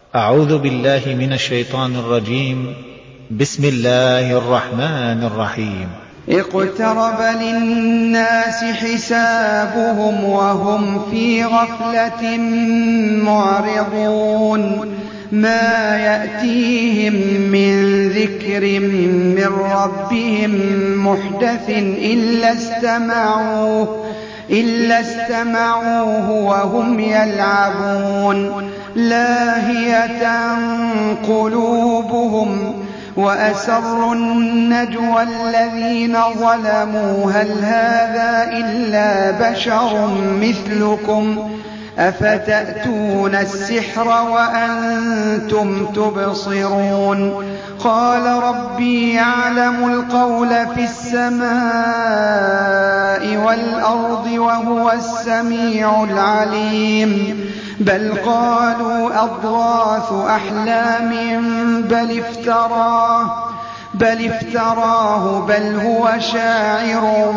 أعوذ بالله من الشيطان الرجيم. بسم الله الرحمن الرحيم. اقترب للناس حسابهم وهم في غفلة معرضون ما يأتيهم من ذكر من ربهم محدث إلا استمعوه وهم يلعبون لاهية قلوبهم وأسروا النجوى الذين ظلموا هل هذا إلا بشر مثلكم أفتأتون السحر وأنتم تبصرون قال ربي يعلم القول في السماء والأرض وهو السميع العليم بل قالوا أضغاث أحلام بل افتراه بل هو شاعر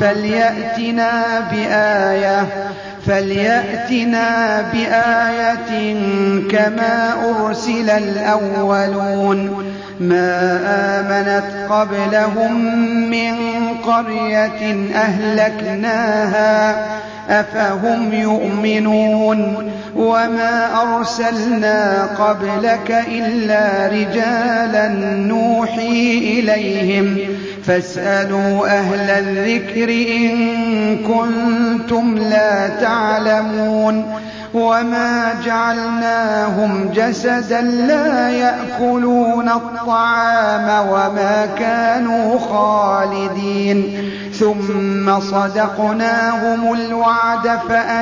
فليأتنا بآية كما أرسل الأولون ما آمنت قبلهم من قرية أهلكناها أفهم يؤمنون وما أرسلنا قبلك إلا رجالا نوحي إليهم فاسألوا أهل الذكر إن كنتم لا تعلمون وما جعلناهم جسدا لا يأكلون الطعام وما كانوا خالدين ثم صدقناهم الوعد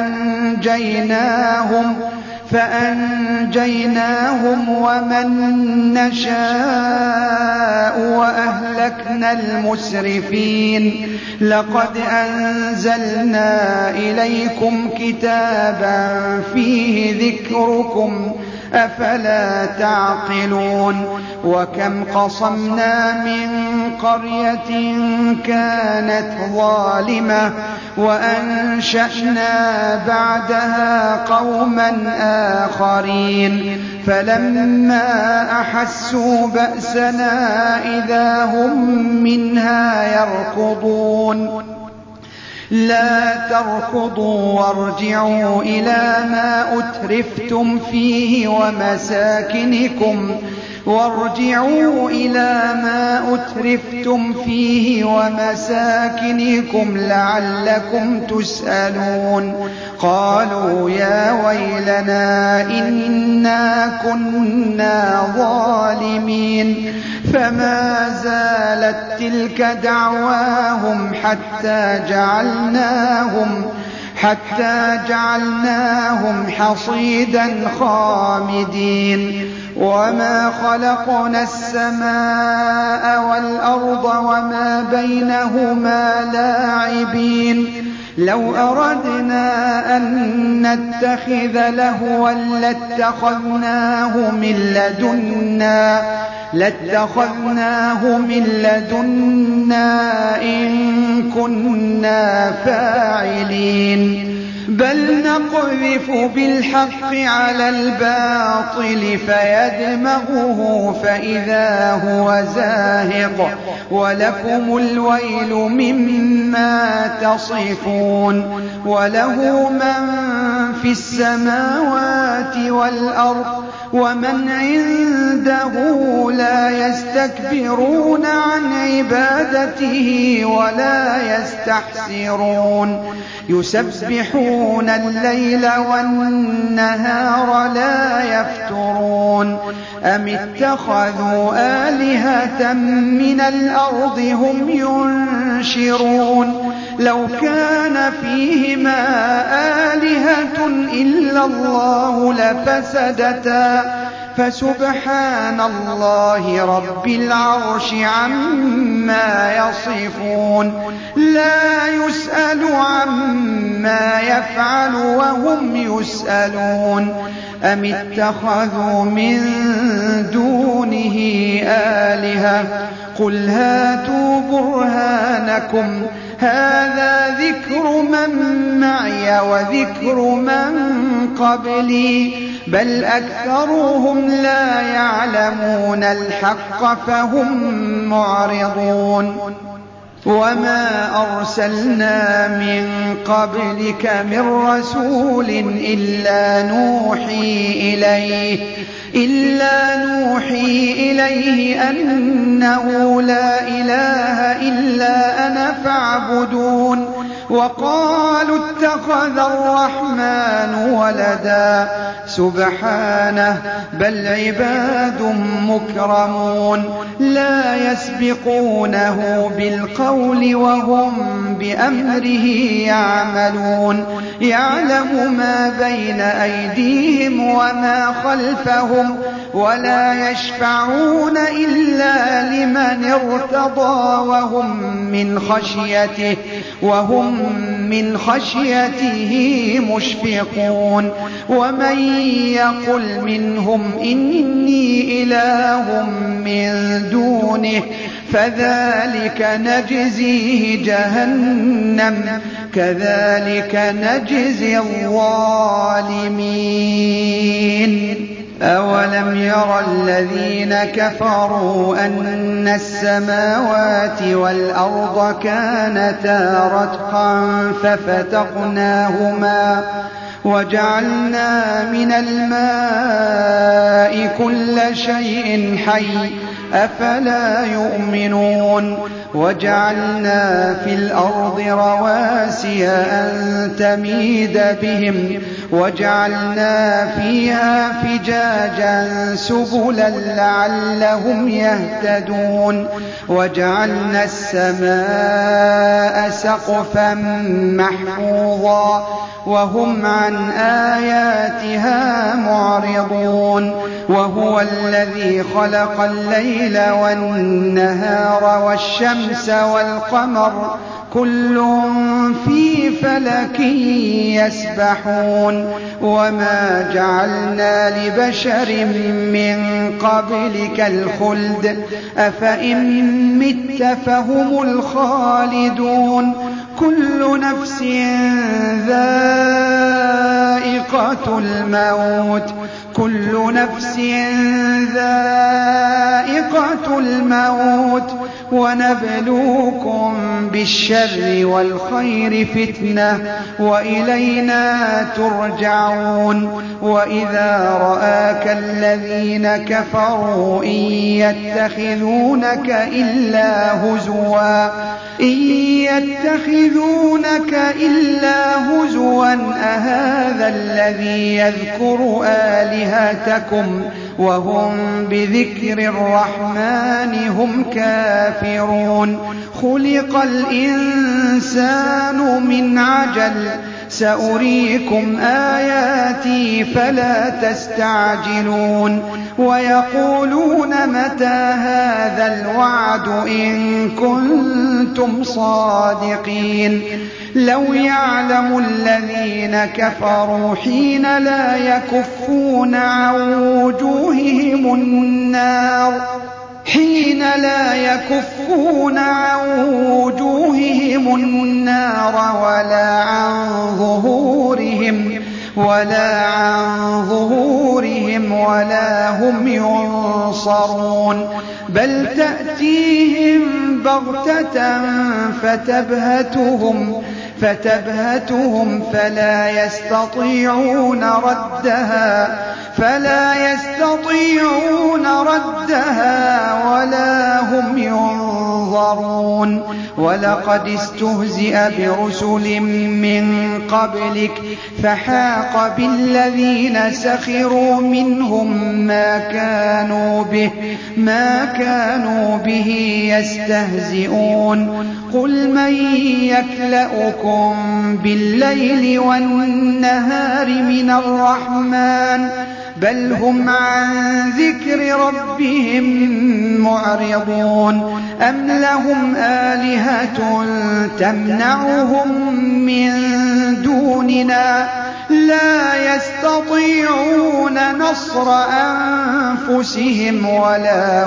فأنجيناهم ومن نشاء وأهلكنا المسرفين لقد أنزلنا إليكم كتابا فيه ذكركم أفلا تعقلون وكم قصمنا من قرية كانت ظالمة وأنشأنا بعدها قوما آخرين فلما أحسوا بأسنا إذا هم منها يركضون لا تركضوا وارجعوا إلى ما أترفتم فيه ومساكنكم لعلكم تسألون قالوا يا ويلنا إنا كنا ظالمين فما زالت تلك دعواهم حتى جعلناهم حصيدا خامدين وما خلقنا السماء والأرض وما بينهما لاعبين لو أردنا أن نتخذ لهوا لاتخذناه من لدنا إن كنا فاعلين بل نقذف بالحق على الباطل فيدمغه فإذا هو زاهق ولكم الويل مما تصفون وله من في السماوات والأرض ومن عنده لا يستكبرون عن عبادته ولا يستحسرون يسبحون الليل والنهار لا يفترون أم اتخذوا آلهة من الأرض هم ينشرون لو كان فيهما آلهة إلا الله لفسدتا فسبحان الله رب العرش عما يصفون لا يسأل عما يفعل وهم يسألون أم اتخذوا من دونه آلهة قل هاتوا برهانكم هذا ذكر من معي وذكر من قبلي بل أكثرهم لا يعلمون الحق فهم معرضون وما أرسلنا من قبلك من رسول إلا نوحي إليه أنه لا إله إلا أنا فاعبدون وقالوا اتخذ الرحمن ولدا سبحانه بل عباد مكرمون لا يسبقونه بالقول وهم بأمره يعملون يعلم ما بين أيديهم وما خلفهم ولا يشفعون إلا لمن ارتضى وهم من خشيته مشفقون ومن يقل منهم إني إله من دونه فذلك نجزيه جهنم كذلك نجزي الظالمين أولم ير الذين كفروا أن السماوات والأرض كانتا رتقا ففتقناهما وجعلنا من الماء كل شيء حي أفلا يؤمنون وجعلنا في الأرض رواسي أن تميد بهم وجعلنا فيها فجاجا سبلا لعلهم يهتدون وجعلنا السماء سقفا محفوظا وهم عن آياتها معرضون وهو الذي خلق الليل والنهار والشمس والقمر كل في فلك يسبحون وما جعلنا لبشر من قبلك الخلد أفإن مت فهم الخالدون كل نفس ذائقة الموت ونبلوكم بالشر والخير فتنة وإلينا ترجعون وإذا رآك الذين كفروا إن يتخذونك إلا هزوا أهذا الذي يذكر آلهتكم وهم بذكر الرحمن هم كافرون خلق الإنسان من عجل سأريكم آياتي فلا تستعجلون ويقولون متى هذا الوعد إن كنتم صادقين لو يعلم الذين كفروا حين لا يكفون عن وجوههم النار ولا عن ظهورهم ولا هم ينصرون بل تأتيهم بغتة فتبهتهم فلا يستطيعون ردها ولا هم ينظرون ولقد استهزئ برسل من قبلك فحاق بالذين سخروا منهم ما كانوا به يستهزئون قل من يكلؤكم بالليل والنهار من الرحمن بل هم عن ذكر ربهم معرضون أم لهم آلهة تمنعهم من دوننا لا يستطيعون نصر أنفسهم ولا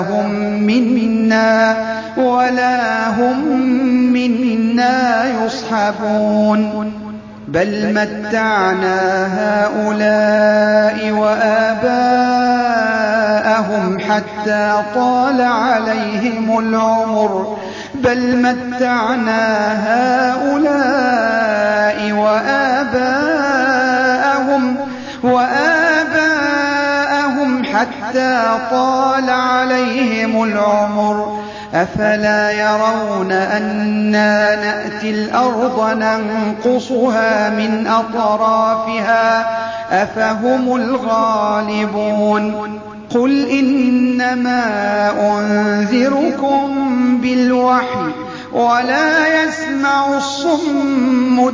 هم منا يصحبون بل متعنا هؤلاء وآباءهم حتى طال عليهم العمر بل متعنا هؤلاء وآباءهم حتى طال عليهم العمر أفلا يرون أنا نأتي الأرض ننقصها من أطرافها أفهم الغالبون قل إنما أنذركم بالوحي ولا يسمع الصم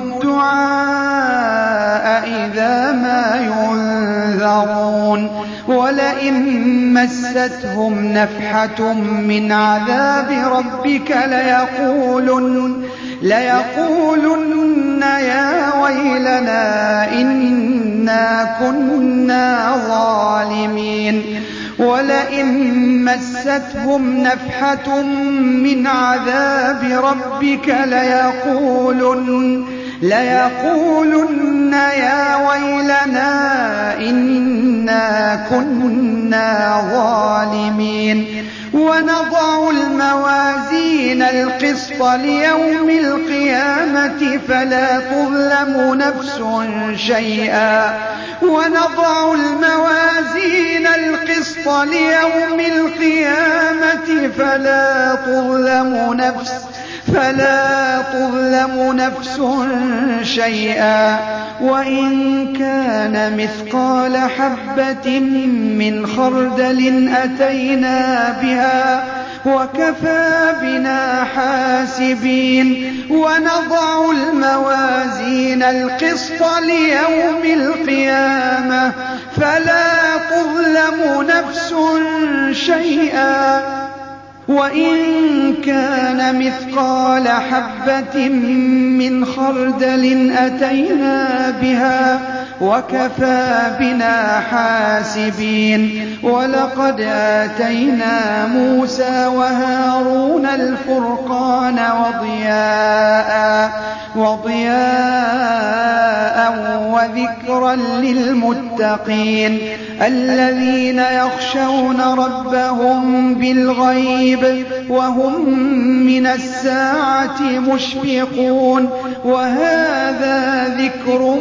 الدعاء إذا ما ينذرون ولئن مستهم نفحة من عذاب ربك ليقولن يا ويلنا إنا كنا ظالمين ولئن مستهم نفحة من عذاب ربك ليقولن يا ويلنا إنا كنا ظالمين ونضع الموازين القسط ليوم القيامة فلا تظلم نفس شيئا فلا تظلم نفس شيئا وإن كان مثقال حبة من خردل أتينا بها وكفى بنا حاسبين ونضع الموازين القسط ليوم القيامة فلا تظلم نفس شيئا وإن كان مثقال حبة من خردل أتينا بها وكفى بنا حاسبين ولقد آتينا موسى وهارون الفرقان وضياء وذكرا للمتقين الذين يخشون ربهم بالغيب وهم من الساعة مشفقون وهذا ذكر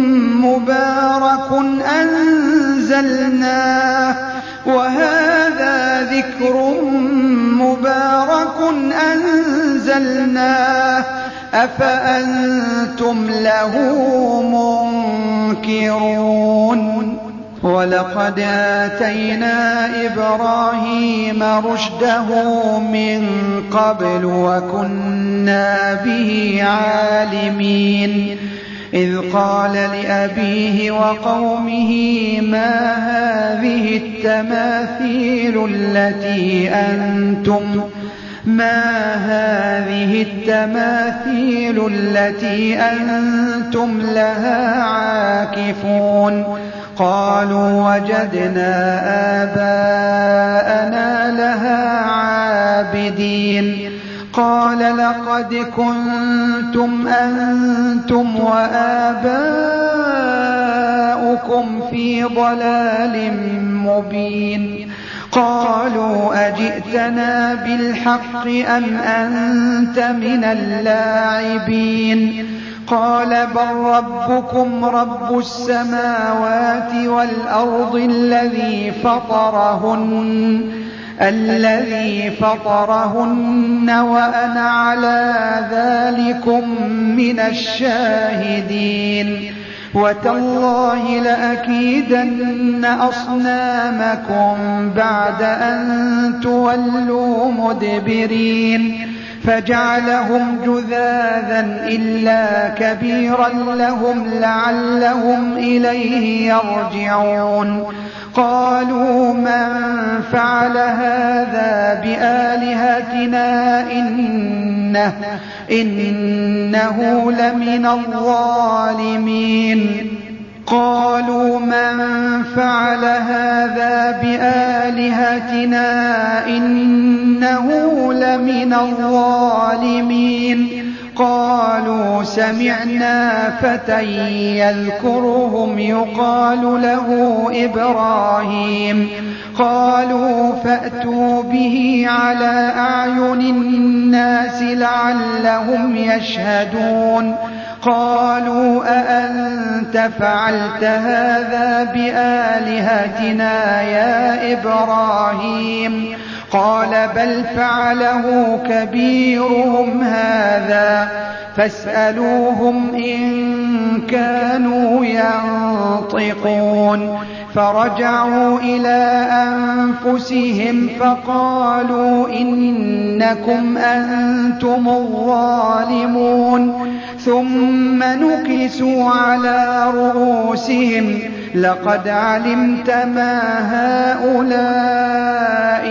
مبارك أنزلناه أفأنتم له منكرون ولقد آتينا إبراهيم رشده من قبل وكنا به عالمين إذ قال لأبيه وقومه ما هذه التماثيل التي أنتم لها عاكفون قالوا وجدنا آباءنا لها عابدين قال لقد كنتم أنتم وآباؤكم في ضلال مبين قالوا أجئتنا بالحق أم أنت من اللاعبين قال بل ربكم رب السماوات والأرض الذي فطرهن وأنا على ذلكم من الشاهدين وتالله لأكيدن أصنامكم بعد أن تولوا مدبرين فجعلهم جذاذا إلا كبيرا لهم لعلهم إليه يرجعون قالوا من فعل هذا بآلهتنا إنه لمن الظالمين قالوا سمعنا فتى يذكرهم يقال له إبراهيم قالوا فأتوا به على أعين الناس لعلهم يشهدون قالوا أأنت فعلت هذا بآلهتنا يا إبراهيم قال بل فعله كبيرهم هذا فاسألوهم إن كانوا ينطقون فرجعوا إلى أنفسهم فقالوا إنكم أنتم الظالمون ثم نكسوا على رؤوسهم لقد علمت ما هؤلاء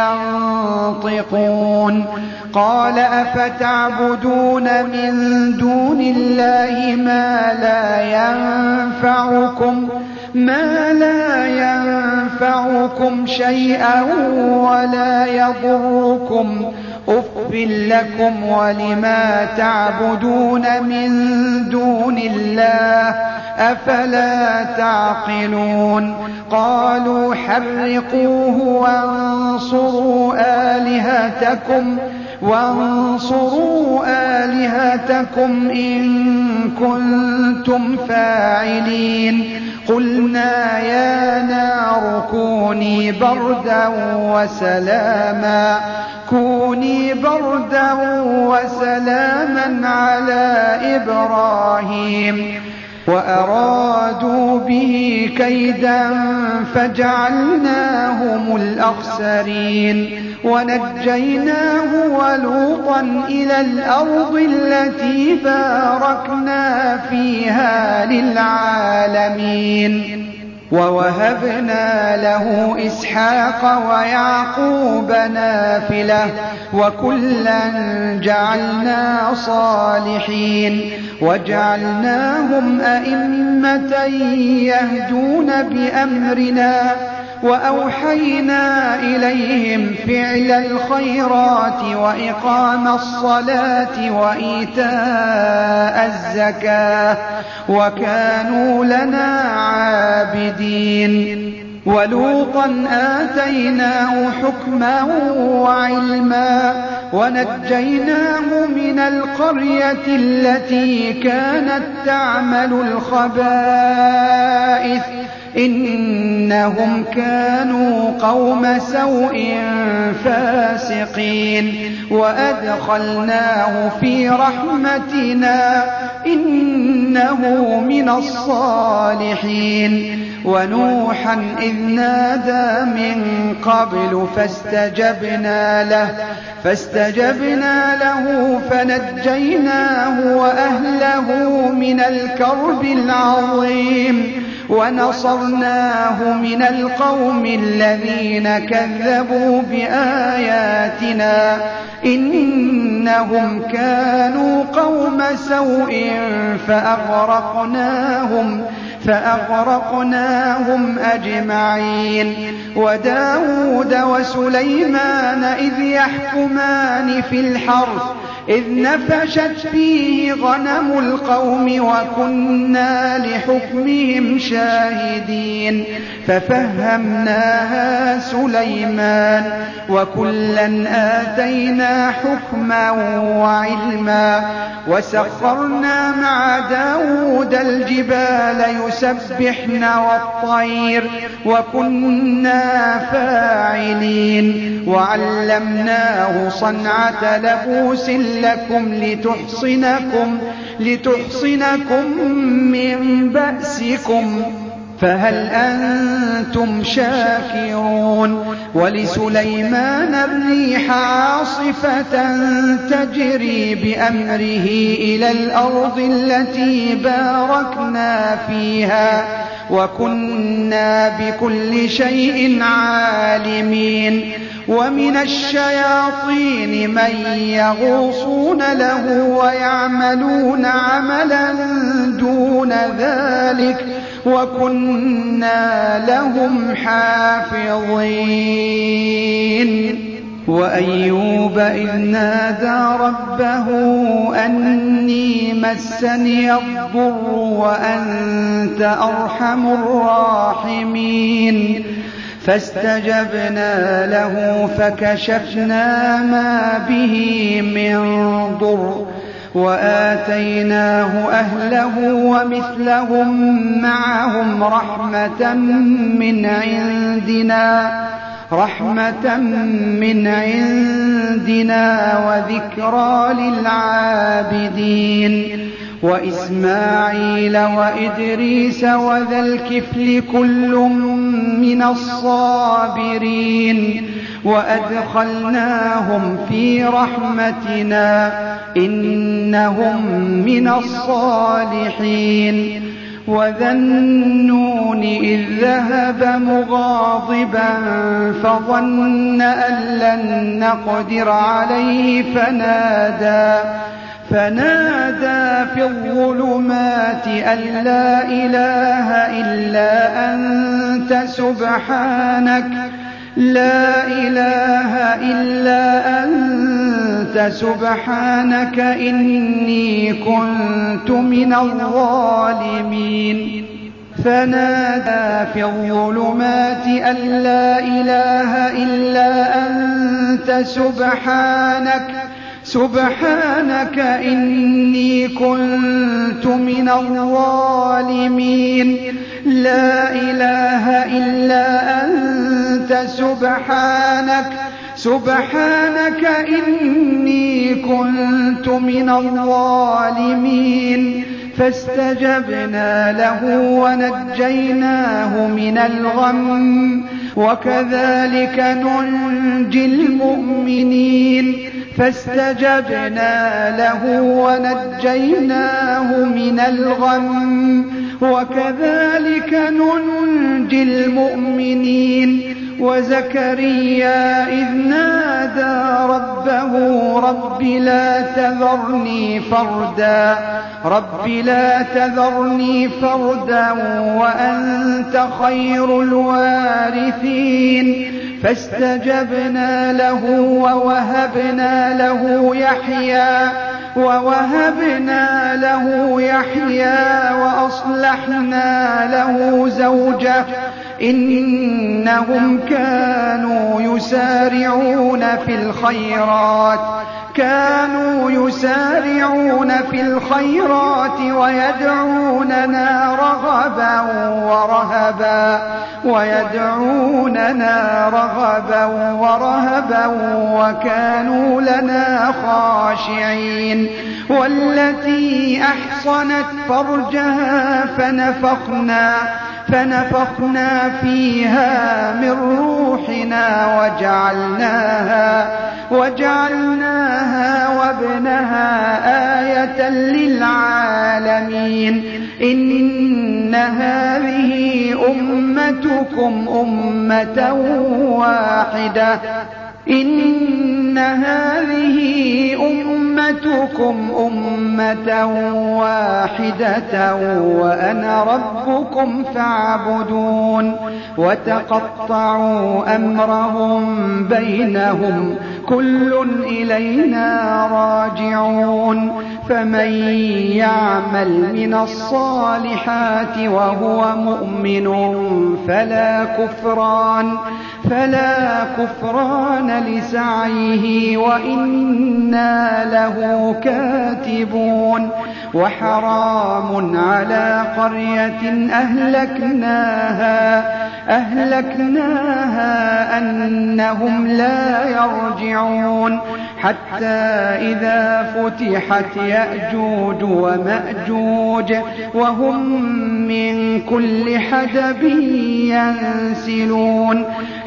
ينطقون قال أفتعبدون من دون الله ما لا ينفعكم شيئا ولا يضركم أف لكم ولما تعبدون من دون الله أفلا تعقلون قالوا حرقوه وانصروا آلهتكم إن كنتم فاعلين قلنا يا نار كوني بردا وسلاما على إبراهيم وأرادوا به كيدا فجعلناهم الأخسرين ونجيناه ولوطا إلى الأرض التي باركنا فيها للعالمين ووهبنا له إسحاق ويعقوب نافلة وكلا جعلنا صالحين وجعلناهم أئمة يهدون بأمرنا وأوحينا إليهم فعل الخيرات وإقام الصلاة وإيتاء الزكاة وكانوا لنا عابدين ولوطا آتيناه حكما وعلما ونجيناه من القرية التي كانت تعمل الخبائث إنهم كانوا قوم سوء فاسقين وأدخلناه في رحمتنا إنه من الصالحين ونوحا إذ نادى من قبل فاستجبنا له فنجيناه وأهله من الكرب العظيم ونصرناه من القوم الذين كذبوا بآياتنا إنهم كانوا قوم سوء فأغرقناهم أجمعين وداود وسليمان إذ يحكمان في الحرث إذ نفشت فيه غنم القوم وكنا لحكمهم شاهدين ففهمناها سليمان وكلا آتينا حكما وعلما وسخرنا مع داود الجبال يسبحن والطير وكنا فاعلين وعلمناه صنعة لبوس لكم لتحصنكم من بأسكم فهل أنتم شاكرون ولسليمان الريح عاصفة تجري بأمره إلى الأرض التي باركنا فيها وكنا بكل شيء عالمين ومن الشياطين من يغوصون له ويعملون عملا دون ذلك وكنا لهم حافظين وأيوب إذ نادى ربه أني مسني الضر وأنت أرحم الراحمين فاستجبنا له فكشفنا ما به من ضر وآتيناه أهله ومثلهم معهم رحمة من عندنا وذكرى للعابدين وإسماعيل وإدريس وذا الكفل كل من الصابرين وأدخلناهم في رحمتنا إنهم من الصالحين وذا النون إذ ذهب مغاضبا فظن أن لن نقدر عليه فنادى في الظلمات أن لا إله إلا أنت سبحانك إني كنت من الظالمين فنادى في الظلمات أن لا إله إلا أنت سبحانك إني كنت من الظالمين لا إله إلا أنت سبحانك إني كنت من الظالمين فاستجبنا له ونجيناه من الغم وكذلك ننجي المؤمنين فاستجبنا له ونجيناه من الغم وكذلك ننجي المؤمنين وزكريا إذ نادى ربه رب لا تذرني فردا وأنت خير الوارثين فاستجبنا له ووهبنا له يحيى وأصلحنا له زوجه إنهم كانوا يسارعون في الخيرات ويدعوننا رغبا ورهبا وكانوا لنا خاشعين والتي أحصنت فرجها فنفخنا فيها من روحنا وجعلناها وابنها آية للعالمين إن هذه أمتكم أمة واحدة وأنا ربكم فاعبدون وتقطعوا أمرهم بينهم كل إلينا راجعون فمن يعمل من الصالحات وهو مؤمن فلا كفران لسعيه وإنا له كاتبون وحرام على قرية أهلكناها أنهم لا يرجعون حتى إذا فتحت يأجوج ومأجوج وهم من كل حدب ينسلون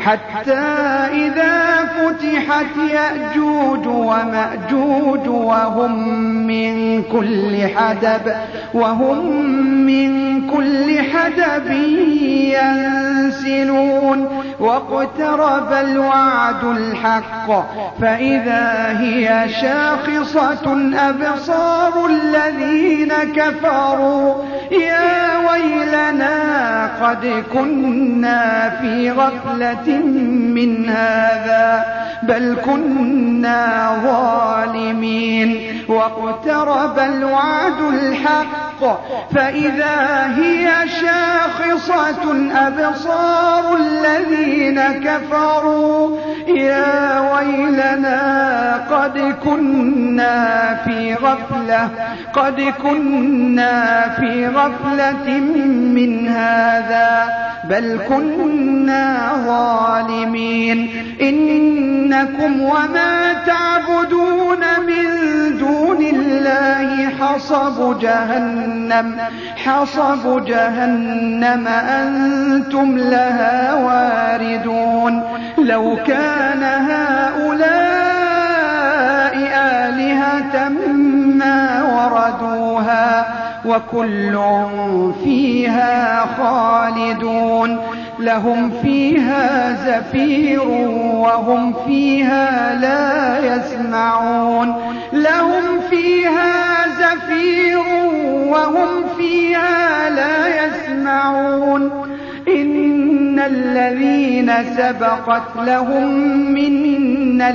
واقترب الوعد الحق فإذا هي شاخصة أبصار الذين كفروا يا ويلنا قد كنا في غفلة من هذا بل كنا ظالمين. واقترب الوعد الحق فإذا هي شاخصة أبصار الذين كفروا يا ويلنا قد كنا في غفلة من هذا بل كنا ظالمين. إنكم وما تعبدون من دون الله حصب جهنم أنتم لها واردون. لو كان هؤلاء آلهة ما وردوها وكل فيها خالدون. لهم فيها زفير وهم فيها لا يسمعون. إن الذين سبقت لهم منا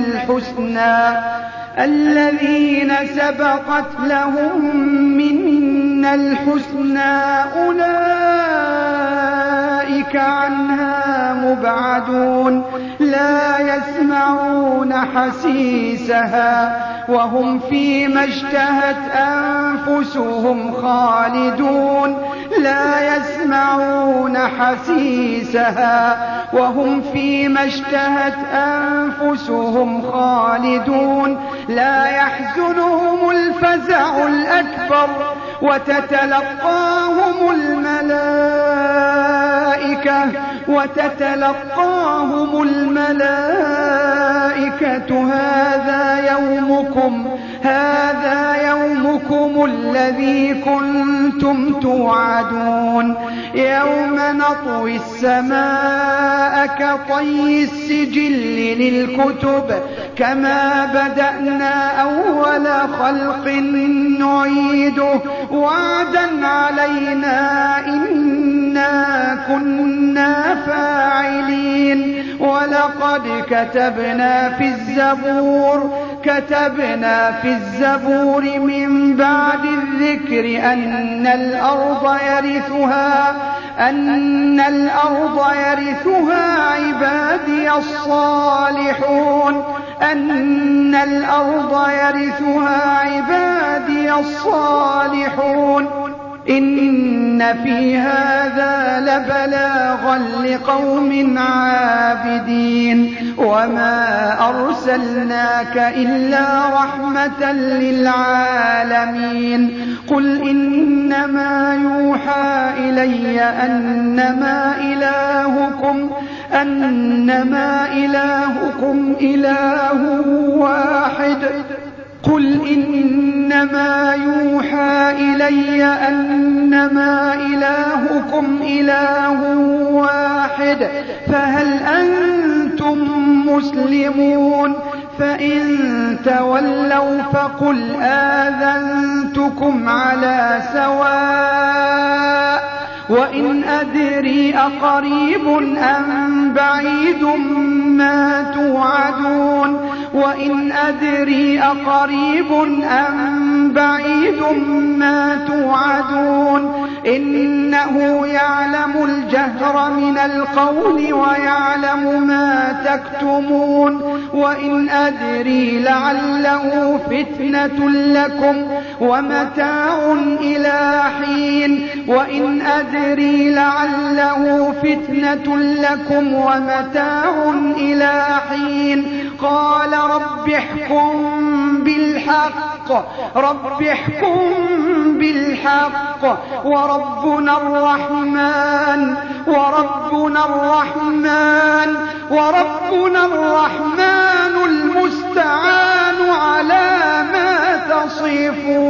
الحسنى أولئك عنها مبعدون. لا يسمعون حسيسها وهم فيما اشتهت أنفسهم خالدون. لا يسمعون حسيسها وهم فيما اشتهت أنفسهم خالدون. لا يحزنهم الفزع الأكبر وتتلقاهم الملائكة هذا يومكم الذي كنتم توعدون. يوم نطوي السماء كطي السجل للكتب كما بدأنا أول خلق نعيده وعدا علينا إنا كنا فاعلين. ولقد كتبنا في الزبور من بعد الذكر أن الأرض يرثها عبادي الصالحون. إن في هذا لبلاغا لقوم عابدين. وما أرسلناك إلا رحمة للعالمين. قل إنما يوحى إلي أنما إلهكم إله واحد. فهل أنتم مسلمون؟ فإن تولوا فقل آذنتكم على سواء. وإن أدري أقريب أم بعيد ما توعدون إنه يعلم الجهر من القول ويعلم ما تكتمون. وإن أدري لعله فتنة لكم ومتاع إلى حين. قال رب احكم بالحق وربنا الرحمن المستعان على ما تصفون.